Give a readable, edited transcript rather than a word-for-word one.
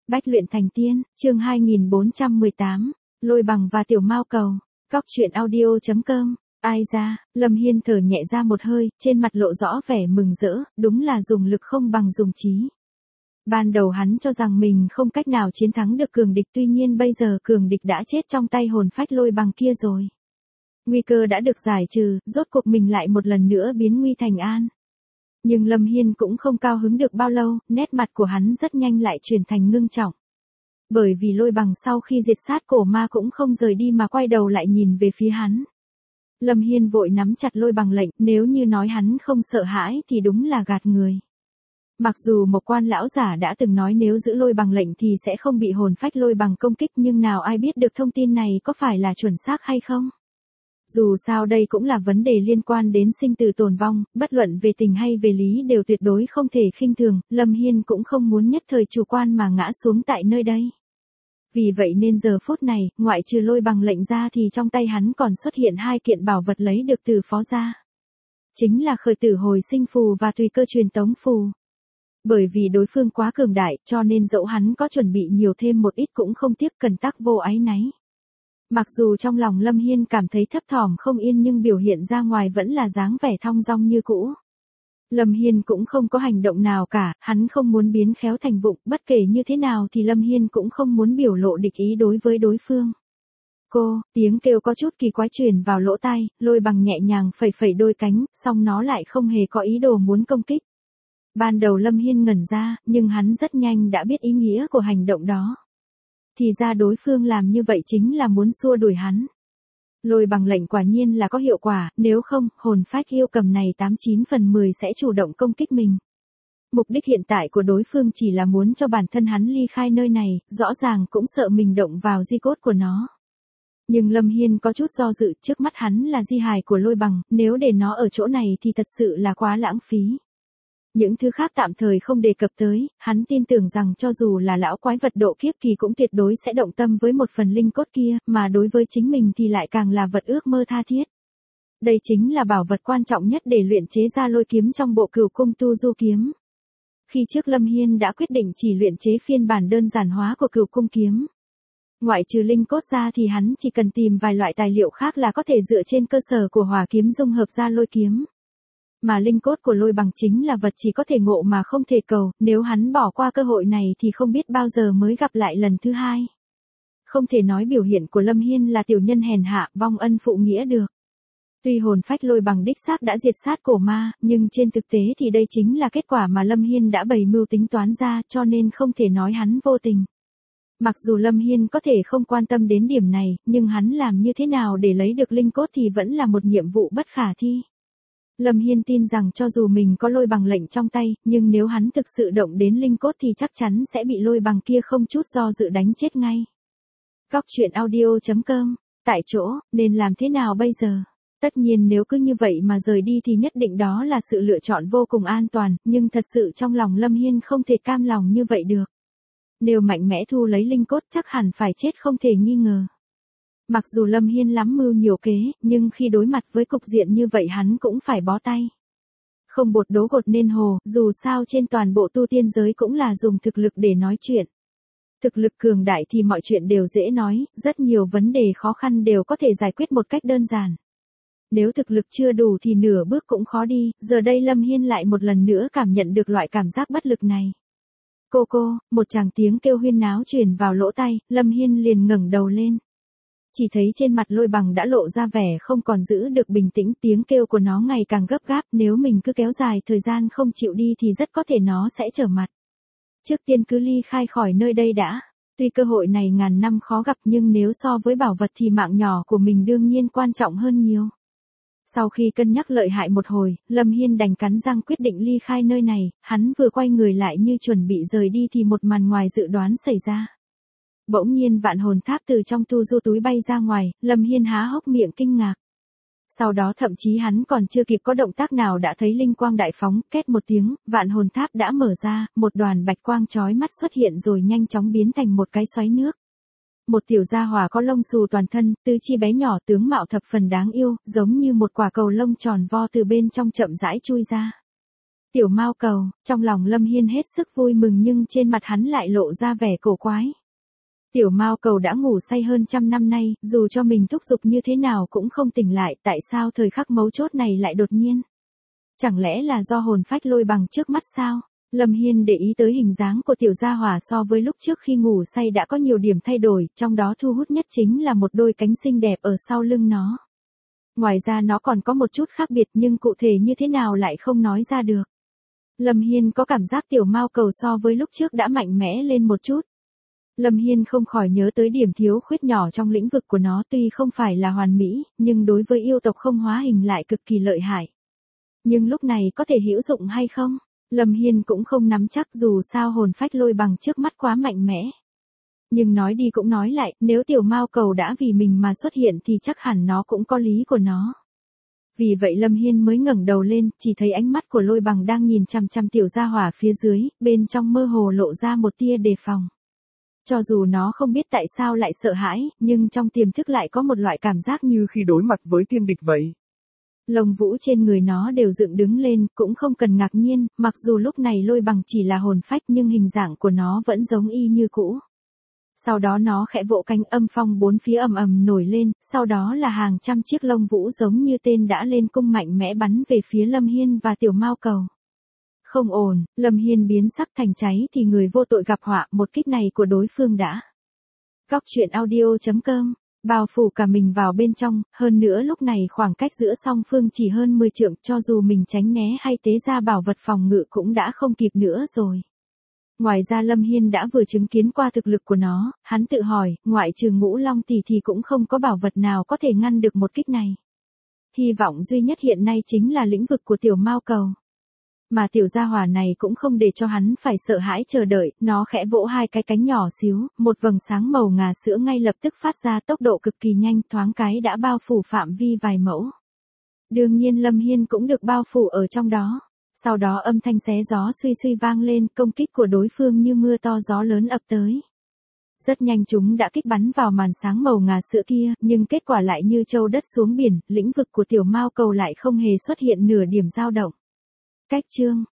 Bách luyện thành tiên, chương 2418, Lôi Bằng và Tiểu Mao Cầu. Cóc truyện audio.com. Ai ra, Lâm Hiên thở nhẹ ra một hơi, trên mặt lộ rõ vẻ mừng rỡ, đúng là dùng lực không bằng dùng trí. Ban đầu hắn cho rằng mình không cách nào chiến thắng được cường địch, tuy nhiên bây giờ cường địch đã chết trong tay hồn phách Lôi Bằng kia rồi. Nguy cơ đã được giải trừ, rốt cuộc mình lại một lần nữa biến nguy thành an. Nhưng Lâm Hiên cũng không cao hứng được bao lâu, nét mặt của hắn rất nhanh lại chuyển thành ngưng trọng. Bởi vì Lôi Bằng sau khi diệt sát cổ ma cũng không rời đi mà quay đầu lại nhìn về phía hắn. Lâm Hiên vội nắm chặt Lôi Bằng lệnh, nếu như nói hắn không sợ hãi thì đúng là gạt người. Mặc dù một quan lão giả đã từng nói nếu giữ Lôi Bằng lệnh thì sẽ không bị hồn phách Lôi Bằng công kích, nhưng nào ai biết được thông tin này có phải là chuẩn xác hay không. Dù sao đây cũng là vấn đề liên quan đến sinh tử tồn vong, bất luận về tình hay về lý đều tuyệt đối không thể khinh thường, Lâm Hiên cũng không muốn nhất thời chủ quan mà ngã xuống tại nơi đây. Vì vậy nên giờ phút này, ngoại trừ Lôi Bằng lệnh ra thì trong tay hắn còn xuất hiện hai kiện bảo vật lấy được từ phó gia. Chính là khởi tử hồi sinh phù và tùy cơ truyền tống phù. Bởi vì đối phương quá cường đại cho nên dẫu hắn có chuẩn bị nhiều thêm một ít cũng không tiếc, cần tắc vô áy náy. Mặc dù trong lòng Lâm Hiên cảm thấy thấp thỏm không yên nhưng biểu hiện ra ngoài vẫn là dáng vẻ thong dong như cũ. Lâm Hiên cũng không có hành động nào cả, hắn không muốn biến khéo thành vụng, bất kể như thế nào thì Lâm Hiên cũng không muốn biểu lộ địch ý đối với đối phương. Cô, tiếng kêu có chút kỳ quái truyền vào lỗ tai, Lôi Bằng nhẹ nhàng phẩy phẩy đôi cánh, song nó lại không hề có ý đồ muốn công kích. Ban đầu Lâm Hiên ngẩn ra, nhưng hắn rất nhanh đã biết ý nghĩa của hành động đó. Thì ra đối phương làm như vậy chính là muốn xua đuổi hắn. Lôi Bằng lệnh quả nhiên là có hiệu quả, nếu không, hồn phách yêu cầm này 89 phần 10 sẽ chủ động công kích mình. Mục đích hiện tại của đối phương chỉ là muốn cho bản thân hắn ly khai nơi này, rõ ràng cũng sợ mình động vào di cốt của nó. Nhưng Lâm Hiên có chút do dự, trước mắt hắn là di hài của Lôi Bằng, nếu để nó ở chỗ này thì thật sự là quá lãng phí. Những thứ khác tạm thời không đề cập tới, hắn tin tưởng rằng cho dù là lão quái vật độ kiếp kỳ cũng tuyệt đối sẽ động tâm với một phần linh cốt kia, mà đối với chính mình thì lại càng là vật ước mơ tha thiết. Đây chính là bảo vật quan trọng nhất để luyện chế ra lôi kiếm trong bộ Cửu Cung Tu Du kiếm. Khi trước Lâm Hiên đã quyết định chỉ luyện chế phiên bản đơn giản hóa của Cửu Cung kiếm. Ngoại trừ linh cốt ra thì hắn chỉ cần tìm vài loại tài liệu khác là có thể dựa trên cơ sở của hỏa kiếm dung hợp ra lôi kiếm. Mà linh cốt của Lôi Bằng chính là vật chỉ có thể ngộ mà không thể cầu, nếu hắn bỏ qua cơ hội này thì không biết bao giờ mới gặp lại lần thứ hai. Không thể nói biểu hiện của Lâm Hiên là tiểu nhân hèn hạ, vong ân phụ nghĩa được. Tuy hồn phách Lôi Bằng đích xác đã diệt sát cổ ma, nhưng trên thực tế thì đây chính là kết quả mà Lâm Hiên đã bày mưu tính toán ra, cho nên không thể nói hắn vô tình. Mặc dù Lâm Hiên có thể không quan tâm đến điểm này, nhưng hắn làm như thế nào để lấy được linh cốt thì vẫn là một nhiệm vụ bất khả thi. Lâm Hiên tin rằng cho dù mình có Lôi Bằng lệnh trong tay, nhưng nếu hắn thực sự động đến linh cốt thì chắc chắn sẽ bị Lôi Bằng kia không chút do dự đánh chết ngay. Cóc truyện audio.com. Tại chỗ, nên làm thế nào bây giờ? Tất nhiên nếu cứ như vậy mà rời đi thì nhất định đó là sự lựa chọn vô cùng an toàn, nhưng thật sự trong lòng Lâm Hiên không thể cam lòng như vậy được. Nếu mạnh mẽ thu lấy linh cốt chắc hẳn phải chết không thể nghi ngờ. Mặc dù Lâm Hiên lắm mưu nhiều kế, nhưng khi đối mặt với cục diện như vậy hắn cũng phải bó tay. Không bột đố gột nên hồ, dù sao trên toàn bộ tu tiên giới cũng là dùng thực lực để nói chuyện. Thực lực cường đại thì mọi chuyện đều dễ nói, rất nhiều vấn đề khó khăn đều có thể giải quyết một cách đơn giản. Nếu thực lực chưa đủ thì nửa bước cũng khó đi, giờ đây Lâm Hiên lại một lần nữa cảm nhận được loại cảm giác bất lực này. Cô, một tràng tiếng kêu huyên náo truyền vào lỗ tai, Lâm Hiên liền ngẩng đầu lên. Chỉ thấy trên mặt Lôi Bằng đã lộ ra vẻ không còn giữ được bình tĩnh, tiếng kêu của nó ngày càng gấp gáp, nếu mình cứ kéo dài thời gian không chịu đi thì rất có thể nó sẽ trở mặt. Trước tiên cứ ly khai khỏi nơi đây đã, tuy cơ hội này ngàn năm khó gặp nhưng nếu so với bảo vật thì mạng nhỏ của mình đương nhiên quan trọng hơn nhiều. Sau khi cân nhắc lợi hại một hồi, Lâm Hiên đành cắn răng quyết định ly khai nơi này, hắn vừa quay người lại như chuẩn bị rời đi thì một màn ngoài dự đoán xảy ra. Bỗng nhiên vạn hồn tháp từ trong tu du túi bay ra ngoài, Lâm Hiên há hốc miệng kinh ngạc. Sau đó thậm chí hắn còn chưa kịp có động tác nào đã thấy linh quang đại phóng, két một tiếng, vạn hồn tháp đã mở ra, một đoàn bạch quang chói mắt xuất hiện rồi nhanh chóng biến thành một cái xoáy nước. Một tiểu gia hỏa có lông xù toàn thân, tứ chi bé nhỏ, tướng mạo thập phần đáng yêu, giống như một quả cầu lông tròn vo từ bên trong chậm rãi chui ra. Tiểu Mao Cầu, trong lòng Lâm Hiên hết sức vui mừng nhưng trên mặt hắn lại lộ ra vẻ cổ quái. Tiểu Mao Cầu đã ngủ say hơn 100 năm nay, dù cho mình thúc giục như thế nào cũng không tỉnh lại, tại sao thời khắc mấu chốt này lại đột nhiên? Chẳng lẽ là do hồn phách lôi bằng trước mắt sao? Lâm Hiên để ý tới hình dáng của tiểu gia hỏa so với lúc trước khi ngủ say đã có nhiều điểm thay đổi, trong đó thu hút nhất chính là một đôi cánh xinh đẹp ở sau lưng nó. Ngoài ra nó còn có một chút khác biệt nhưng cụ thể như thế nào lại không nói ra được. Lâm Hiên có cảm giác tiểu Mao Cầu so với lúc trước đã mạnh mẽ lên một chút. Lâm Hiên không khỏi nhớ tới điểm thiếu khuyết nhỏ trong lĩnh vực của nó, tuy không phải là hoàn mỹ, nhưng đối với yêu tộc không hóa hình lại cực kỳ lợi hại. Nhưng lúc này có thể hữu dụng hay không? Lâm Hiên cũng không nắm chắc, dù sao hồn phách lôi bằng trước mắt quá mạnh mẽ. Nhưng nói đi cũng nói lại, nếu tiểu Mao Cầu đã vì mình mà xuất hiện thì chắc hẳn nó cũng có lý của nó. Vì vậy Lâm Hiên mới ngẩng đầu lên, chỉ thấy ánh mắt của lôi bằng đang nhìn chằm chằm tiểu gia hỏa phía dưới, bên trong mơ hồ lộ ra một tia đề phòng. Cho dù nó không biết tại sao lại sợ hãi, nhưng trong tiềm thức lại có một loại cảm giác như khi đối mặt với thiên địch vậy. Lông vũ trên người nó đều dựng đứng lên, cũng không cần ngạc nhiên, mặc dù lúc này lôi bằng chỉ là hồn phách nhưng hình dạng của nó vẫn giống y như cũ. Sau đó nó khẽ vỗ cánh, âm phong bốn phía ầm ầm nổi lên, sau đó là hàng trăm chiếc lông vũ giống như tên đã lên cung mạnh mẽ bắn về phía Lâm Hiên và tiểu Mao Cầu. Không ổn, Lâm Hiên biến sắc thành cháy thì người vô tội gặp họa, một kích này của đối phương đã. Góc truyện audio.com, bao phủ cả mình vào bên trong, hơn nữa lúc này khoảng cách giữa song phương chỉ hơn 10 trượng, cho dù mình tránh né hay tế ra bảo vật phòng ngự cũng đã không kịp nữa rồi. Ngoài ra Lâm Hiên đã vừa chứng kiến qua thực lực của nó, hắn tự hỏi, ngoại trừ Ngũ Long Tỷ thì cũng không có bảo vật nào có thể ngăn được một kích này. Hy vọng duy nhất hiện nay chính là lĩnh vực của tiểu Mao Cầu. Mà tiểu gia hỏa này cũng không để cho hắn phải sợ hãi chờ đợi, nó khẽ vỗ hai cái cánh nhỏ xíu, một vầng sáng màu ngà sữa ngay lập tức phát ra, tốc độ cực kỳ nhanh, thoáng cái đã bao phủ phạm vi vài mẫu. Đương nhiên Lâm Hiên cũng được bao phủ ở trong đó. Sau đó âm thanh xé gió suy suy vang lên, công kích của đối phương như mưa to gió lớn ập tới. Rất nhanh chúng đã kích bắn vào màn sáng màu ngà sữa kia, nhưng kết quả lại như châu đất xuống biển, lĩnh vực của tiểu Mao Cầu lại không hề xuất hiện nửa điểm dao động. Cách chương